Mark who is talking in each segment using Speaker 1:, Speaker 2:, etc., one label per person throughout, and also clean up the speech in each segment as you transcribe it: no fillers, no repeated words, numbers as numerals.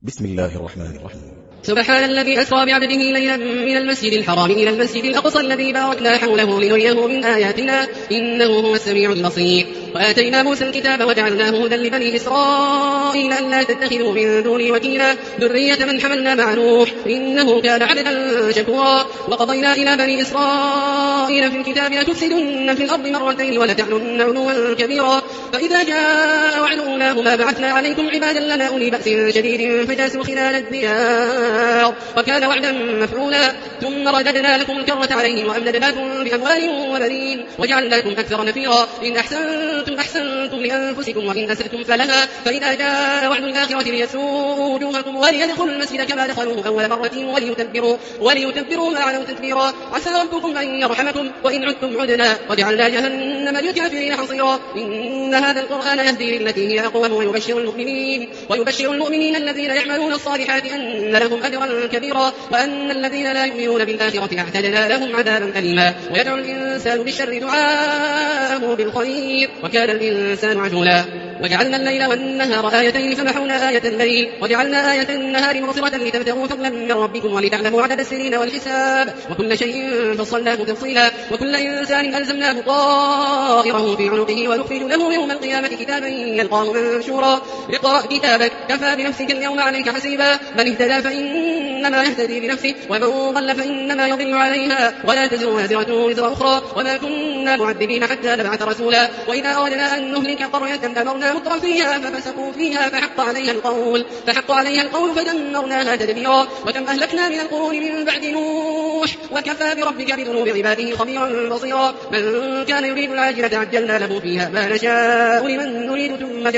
Speaker 1: بسم الله الرحمن الرحيم.
Speaker 2: سبحان الذي أسرى بعبده ليلا من المسجد الحرام إلى المسجد الأقصى الذي باركنا حوله لنريه من آياتنا إنه هو السميع البصير. وآتينا موسى الكتاب وجعلناه هدى لبني إسرائيل ألا تتخذوا من دوني وكيلا ذرية من حملنا مع نوح إنه كان عبدا شكورا. وقضينا إلى بني إسرائيل في الكتاب لتفسدن في الأرض مرتين ولتعلن علوا كبيرا فإذا جاء وعد أولاهما بعثنا عليكم عبادا لنا أولي بأس شديد فجاسوا خلال الديار وكان وعدا مفعولا. ثم رددنا لكم الكرة عليهم وأمددناكم بأموال وبنين وجعلناكم أكثر نفيرا. إن أحسنتم لأنفسكم وإن أسأتم فلها فإذا جاء وعد الآخرة ليسوءوا وجوهكم وليدخلوا المسجد كما دخلوه أول مرة وليتبروا ما علوا تتبيرا. عسى ربكم أن يرحمكم وإن عدتم عدنا وجعلنا جهنم للكافرين حصيرا. إن هذا القرآن يهدي للتي هي أقوم ويبشر المؤمنين الذين يعملون الصالحات أن لهم أجرا كبيرا وأن الذين لا يؤمنون بالآخرة أعتدنا لهم عذابا أليما. ويدعو الإنسان بالشر دعاءه بالخير وكان الإنسان عجولا. وجعلنا الليل والنهار آيتين فمحونا آية الليل وجعلنا آية النهار مبصرة لتبتغوا فضلا من ربكم ولتعلموا عدد السنين والحساب وكل شيء فصلناه تفصيلا. وكل إنسان ألزمناه طائره في عنقه ونخرج له يوم القيامة كتابا يلقاه منشورا. اقرأ كتابك كفى بنفسك اليوم عليك حسيبا. من اهتدى فإنما يهتدي بنفسه ومن ضل فإنما يضل عليها ولا تزر وازرة وزر أخرى وما كنا معذبين حتى نبعث رسولا. وإذا أردنا أن نهلك قرية أمرنا متر فيها ففسقوا فيها فحق عليها القول فدمرناها تدميرا. وكم أهلكنا من القرون من بعد نوح وكفى بربك بذنوب عباده خبيرا بصيرا. من كان يريد العاجلة عجلنا له فيها ما نشاء لمن نريد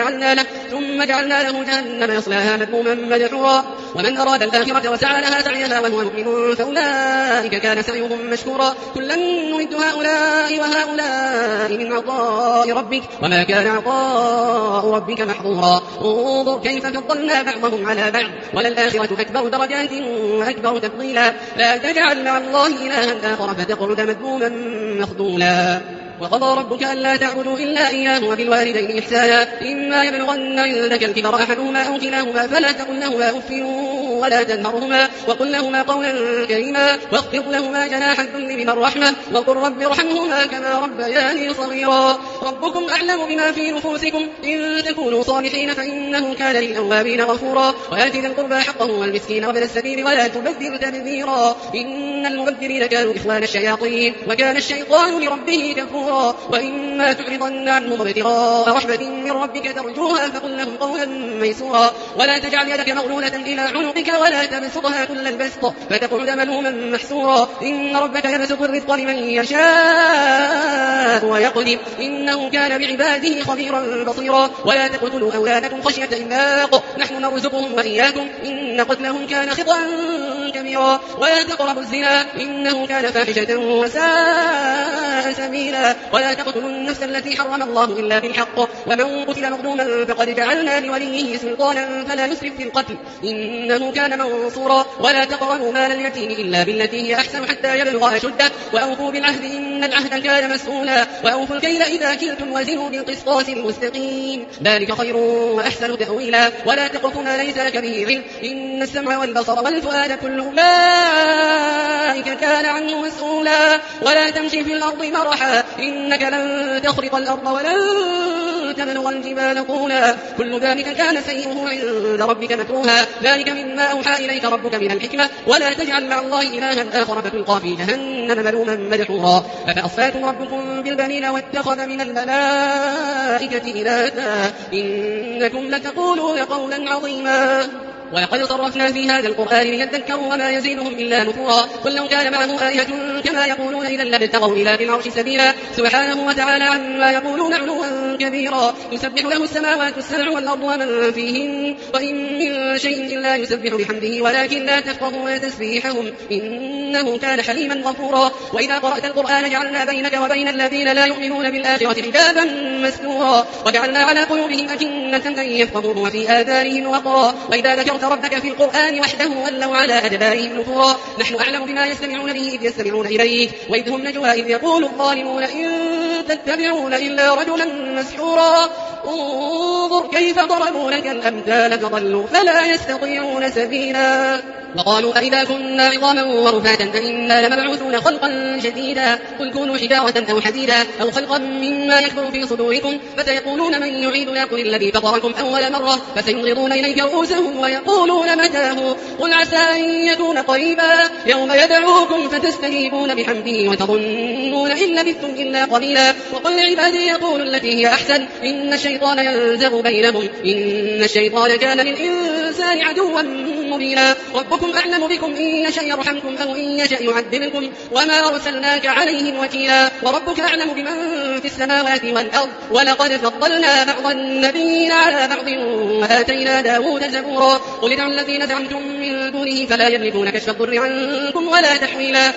Speaker 2: ثم جعلنا له جهنم يصلاها مذموما مدحورا. ومن أراد الآخرة وسعى لها سعيها وهو مؤمن فأولئك كان سعيهم مشكورا. كلا نمد هؤلاء وهؤلاء من عطاء ربك وما كان عطاء ربك محظورا. انظر كيف فضلنا بعضهم على بعض وللآخرة أكبر درجات وأكبر تفضيلا. لا تجعل مع الله إلها آخر فتقعد مذموما مخذولا. وقضى ربك ألا تعبدوا إلا إياه وبالوالدين إحسانا. إما يبلغن عندك الكبر أحدهما أو كلاهما فلا تقل لهما أف ولا تنهرهما وقل لهما قولا كريما واخفض لهما جناح الذل من الرحمة وقل رب ارحمهما كما ربياني صغيرا. ربكم أعلم بما في نفوسكم إن تكونوا صالحين فإنه كان للأوابين غفورا. وآت ذا القربى حقه والمسكين وابن السبيل ولا تبذر تبذيرا إن المبذرين كانوا إخوان الشياطين وكان الشيطان لربه كفورا. وإما تعرضن عنهم ابتغاء رحمة من ربك ترجوها فقل لهم قولا ميسورا. ولا تجعل يدك مغلولة إلى عنقك ولا تبسطها كل البسط فتقعد ملوما محسورا. إن ربك يبسط الرزق لمن يشاء ويقدر إنه كان بعباده خبيرا بصيرا. ولا تقتلوا أولادكم خشية إملاق نحن نرزقهم وإياكم إن قتلهم كان خطأ كبيرا. ولا تقربوا الزنا إنه كان فاحشة وساء سبيلا. ولا تقتلوا النفس التي حرم الله إلا بالحق ومن قتل مظلوما فقد جعلنا لوليه سلطانا فلا يسرف في القتل إنه كان منصورا. ولا تقربوا مال اليتيم إلا بالتي هي أحسن حتى يبلغ أشده وأوفوا بالعهد إن العهد كان مسؤولا. وأوفوا الكيل إذا كلتم وزنوا بالقسطاس المستقيم ذلك خير وأحسن تأويلا. ولا تقف ما ليس لك به علم إن السمع والبصر والفؤاد كل أولئك كان عنه مسؤولا. ولا تمشي في الأرض مرحا إنك لن تخرق الأرض ولن تبلغ الجبال طولا كل ذلك كان سيئه عند ربك مكروها. ذلك مما أوحى إليك ربك من الحكمة. ولا تجعل مع الله إلها آخر فتلقى في جهنم ملوما مدحورا. أفأصفاكم ربكم بالبنين واتخذ من الملائكة إناثا إنكم لتقولون قولا عظيما. ولقد صرفنا في هذا القرآن ليذكروا وما يزيدهم إلا نفورا. قل لو كان معه آية كما يقولون إذا لابتغوا إلى ذي العرش سبيلا. سبحانه وتعالى عما يقولون علوا كبيرا. يسبح له السماوات السبع والأرض ومن فيهن وإن من شيء إلا يسبح بحمده ولكن لا تفقهون تسبيحهم إنه كان حليما غفورا. وإذا قرأت القرآن جعلنا بينك وبين الذين لا يؤمنون بالآخرة حجابا مستورا وجعلنا على قلوبهم أكنة أن يفقهوه وفي آذانهم وقرا. وإذا ذكرت ربك في القرآن وحده ولوا على أدبارهم نفورا. نحن أعلم بما يستمعون به إذ يستمعون إليك وإذ هم نجوى إذ يقول الظالمون إن تتبعون إلا رجلا مسحورا. انظر كيف ضربوا لك الأمثال فضلوا فلا يستطيعون سبيلا. وقالوا أئذا كنا عظاما ورفاتا أئنا لمبعوثون خلقا جديدا قل كونوا حجارة أو حديدا أو خلقا مما يكبر في صدوركم فسيقولون من يعيدنا قل الذي فطركم أول مرة فسينغضون إليك رؤوسهم ويقولون متاه قل عسى أن يكون قريبا يوم يدعوكم فتستجيبون بحمده وتظنون إن لبثتم إلا قليلا. وقل لعبادي يقولوا التي هي أحسن إن الشيطان ينزغ بينهم إن الشيطان كان للإنسان عدوا مبينا. ربكم أعلم بكم إن يشأ يرحمكم أو إن يشأ يعذبكم وما أرسلناك عليهم وكيلا. وربك أعلم بمن في السماوات والأرض ولقد فضلنا بعض النبيين على بعض وآتينا داود زبورا. قل ادعوا الذين زعمتم من دونه فلا يملكون كشف الضر عنكم ولا تحويلا.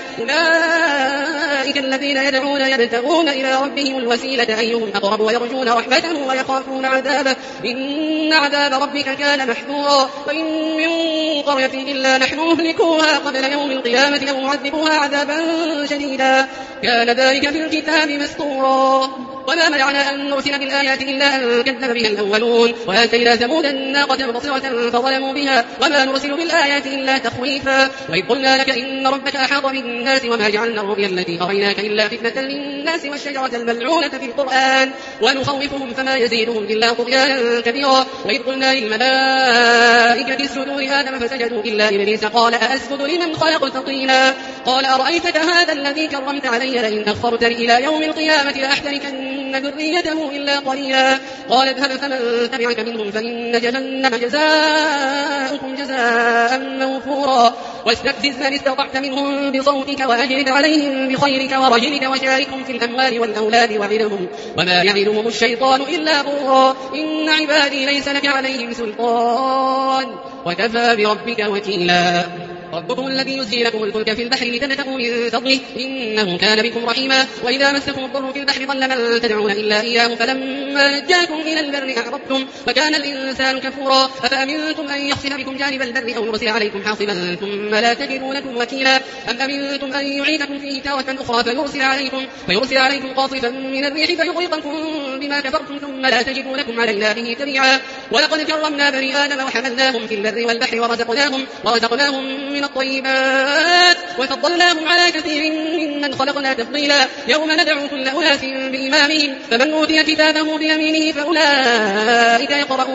Speaker 2: أولئك الذين يدعون يبتغون إلى ربهم الوسيلة أيهم أقرب ويرجون رحمته ويخافون عذابه إن عذاب ربك كان محذورا. وإن من قرية إلا نحن مهلكوها قبل يوم القيامة أو معذبوها عذابا شديدا كان ذلك في الكتاب مسطورا. وما منعنا أن نرسل بالآيات إلا أن كذب بها الأولون وآتينا ثمود الناقة مبصرة فظلموا بها وما نرسل بالآيات إلا تخويفا. وإذ قلنا لك إن ربك أحاط بالناس وما جعلنا الرؤيا التي أريناك إلا فتنة للناس والشجرة الملعونة في القرآن ونخوفهم فما يزيدهم إلا طغيانا كبيرا. وإذ قلنا للملائكة اسجدوا لآدم فسجدوا إلا إبليس قال أأسجد لمن خلقت طينا قال أرأيتك هذا الذي كرمت علي لئن أخرتني إلى يوم القيامة لأحتركن ذريته إلا قليلا. قال اذهب فمن تبعك منهم فإن جهنم جزاؤكم جزاء موفورا. واستفزز من استطعت منهم بصوتك وأجلب عليهم بخيرك ورجلك وشاركهم في الأموال والأولاد وعدهم وما يعدهم الشيطان إلا غرورا. إن عبادي ليس لك عليهم سلطان وكفى بربك وكيلا. ربكم الذي يزجي لكم الفلك في البحر لتبتغوا من فضله إنه كان بكم رحيما. وإذا مسكم الضر في البحر ضل من تدعون إلا إياه فلما نجاكم إلى البر أعرضتم وكان الإنسان كفورا. أفأمنتم أن يخسف بكم جانب البر أو يرسل عليكم حاصبا ثم لا تجدوا لكم وكيلا أم أمنتم أن يعيدكم فيه تارة أخرى فيرسل عليكم قاصفا من الريح فيغرقكم بما كفرتم ثم لا تجدوا لكم علينا به تبيعا. ولقد كرمنا بني آدم وحملناهم في البر والبحر ورزقناهم من الطيبات وفضلناهم على كثير ممن خلقنا تفضيلا. يوم ندعو كل أناس بإمامهم فمن أوتي كتابه بيمينه فأولئك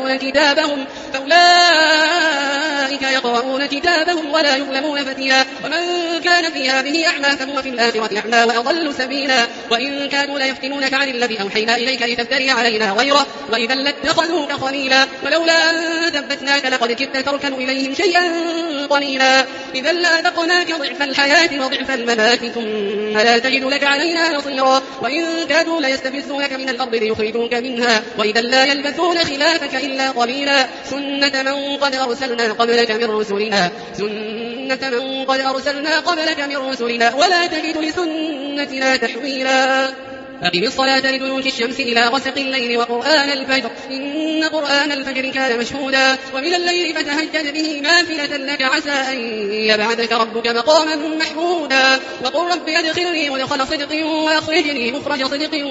Speaker 2: يقرؤون كتابهم ولا يظلمون فتيلا. ومن كان في هذه أعمى فهو في الآخرة أعمى وأضل سبيلا. وإن كانوا ليفتنونك عن الذي أوحينا إليك لتفتري علينا غيره وإذا لاتخذوك خليلا. ولولا أن ثبتناك لقد كدت تركن إليهم شيئا قليلا إذا لأذقناك ضعف الحياة وضعف الممات ثم لا تجد لك علينا نصيرا. وإن كادوا ليستفزونك من الأرض ليخرجوك منها وإذا لا يلبثون خلافك إلا قليلا. سنة من قد أرسلنا قبلك من رسلنا ولا تجد لسنتنا تحويلا. أقم الصلاة لدلوك الشمس إلى غسق الليل وقرآن الفجر إن قرآن الفجر كان مشهودا. ومن الليل فتهجد به نافلة لك عسى أن يبعثك ربك مقاما محمودا. وقل رب أدخلني مدخل صدق وأخرجني مخرج صدق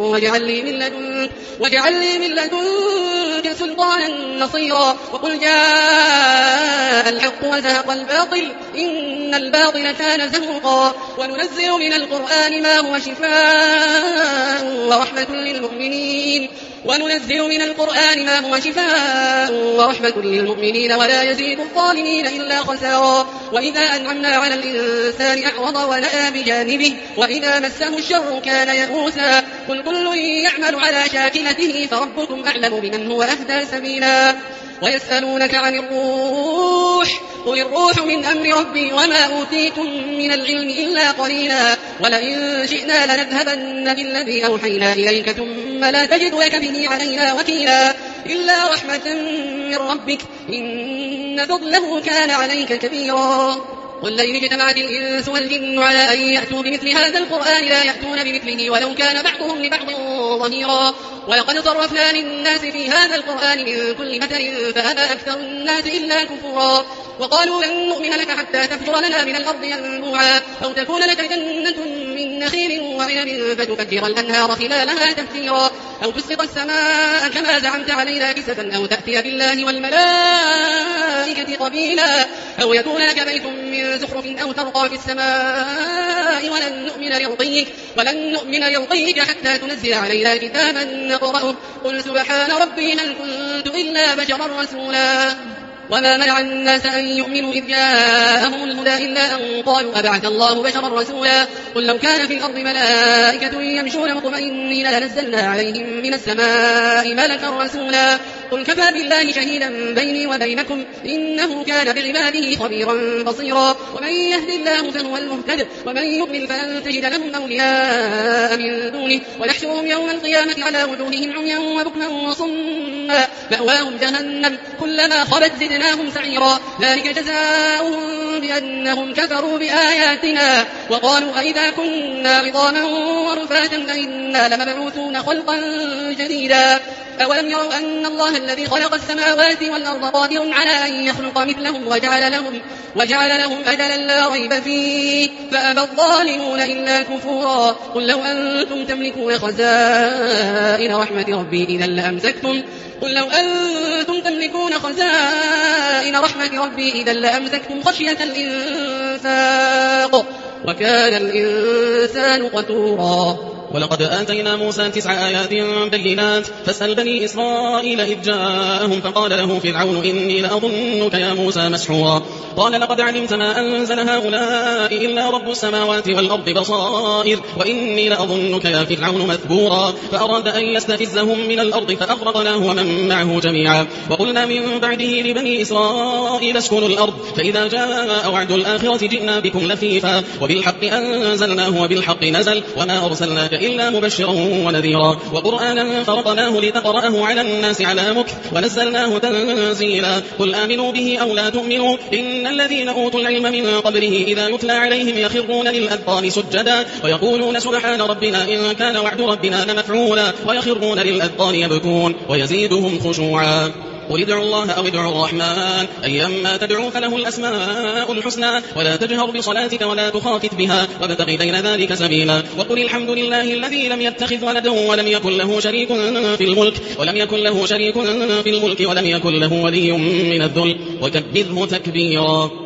Speaker 2: واجعل لي من لدنك سلطانا نصيرا. وقل جاء الحق وزهق الباطل إن الباطل كان زهوقا. وننزل من القرآن ما هو شفاء ورحمة للمؤمنين ولا يزيد الظالمين إلا خسارا. وإذا أنعمنا على الإنسان أعرض ونأى بجانبه وإذا مسه الشر كان يئوسا. قل كل يعمل على شاكلته فربكم أعلم بمن هو أهدى سبيلا. ويسألونك عن الروح قل الروح من أمر ربي وما أوتيتم من العلم إلا قليلا. ولئن شئنا لنذهبن بالذي أوحينا إليك ثم لا تجد لك به علينا وكيلا إلا رحمة من ربك إن فضله كان عليك كبيرا. قل لئن اجتمعت الإنس والجن على أن يأتوا بمثل هذا القرآن لا يأتون بمثله ولو كان بعضهم لبعض ظهيرا. ولقد صرفنا للناس في هذا القرآن من كل مثل فأبى أكثر الناس إلا كفورا. وقالوا لن نؤمن لك حتى تفجر لنا من الأرض ينبوعا أو تكون لك جنة من نخيل وعنب فتفجر الأنهار خلالها تفجيرا أو تسقط السماء كما زعمت علينا كسفا أو تأتي بالله والملائكة قبيلا أو يكون لك بيت من زخرف أو ترقى في السماء ولن نؤمن لرقيك حتى تنزل علينا كتابا نقرأه قل سبحان ربي هل كنت إلا بشرا رسولا وما منع الناس أن يؤمنوا إذ جاءهم الهدى إلا أن قالوا أبعث الله بشرا رسولا قل لو كان في الأرض ملائكة يمشون مطمئنين لنزلنا عليهم من السماء ملكا رسولا قل كفى بالله شهيدا بيني وبينكم إنه كان بعباده خبيرا بصيرا ومن يهد الله فهو المهتد ومن يضلل فلن تجد لهم أولياء من دونه ونحشرهم يوم القيامة على وجوههم عميا وبكما وصما مأواهم جهنم كلما خبت زدناهم سعيرا ذلك جزاؤهم بأنهم كفروا بآياتنا وقالوا أئذا كنا عظاما ورفاتا أئنا لمبعوثون خلقا جديدا أولم يروا أن الله الذي خلق السماوات والأرض قادر على أن يخلق مثلهم وجعل لهم أجلا لا ريب فيه فأبى الظالمون إلا كفورا قل لو أنتم تملكون خزائن رحمة ربي إذا لأمسكتم خشية الإنفاق وكان الإنسان قتورا
Speaker 1: ولقد آتينا موسى 9 آيات بينات فاسأل بني إسرائيل إذ جاءهم فقال له فرعون إني لأظنك يا موسى مسحورا قال لقد علمت ما أنزل هؤلاء إلا رب السماوات والأرض بصائر وإني لأظنك يا فرعون مثبورا فأراد أن يستفزهم من الأرض فأغرقناه ومن معه جميعا وقلنا من بعده لبني إسرائيل اسكنوا الأرض فإذا جاء وعد الآخرة جئنا بكم لفيفا وبالحق أنزلناه وبالحق نزل وما أرسلناك إلا مبشرا ونذيرا وقرآنا فرقناه لتقرأه على الناس على مكث ونزلناه تنزيلا قل آمنوا به أو لا تؤمنوا إن الذين أوتوا العلم من قبله إذا يتلى عليهم يخرون للأذقان سجدا ويقولون سبحان ربنا إن كان وعد ربنا لمفعولا ويخرون للأذقان يبكون ويزيدهم خشوعا قل ادعوا الله أو ادعوا الرحمن أيما تدعوا فله الأسماء الحسنى ولا تجهر بصلاتك ولا تخافت بها وابتغ بين ذلك سبيلا وقل الحمد لله الذي لم يتخذ ولدا ولم يكن له شريك في الملك ولم يكن له ولي من الذل وكبره تكبيرا.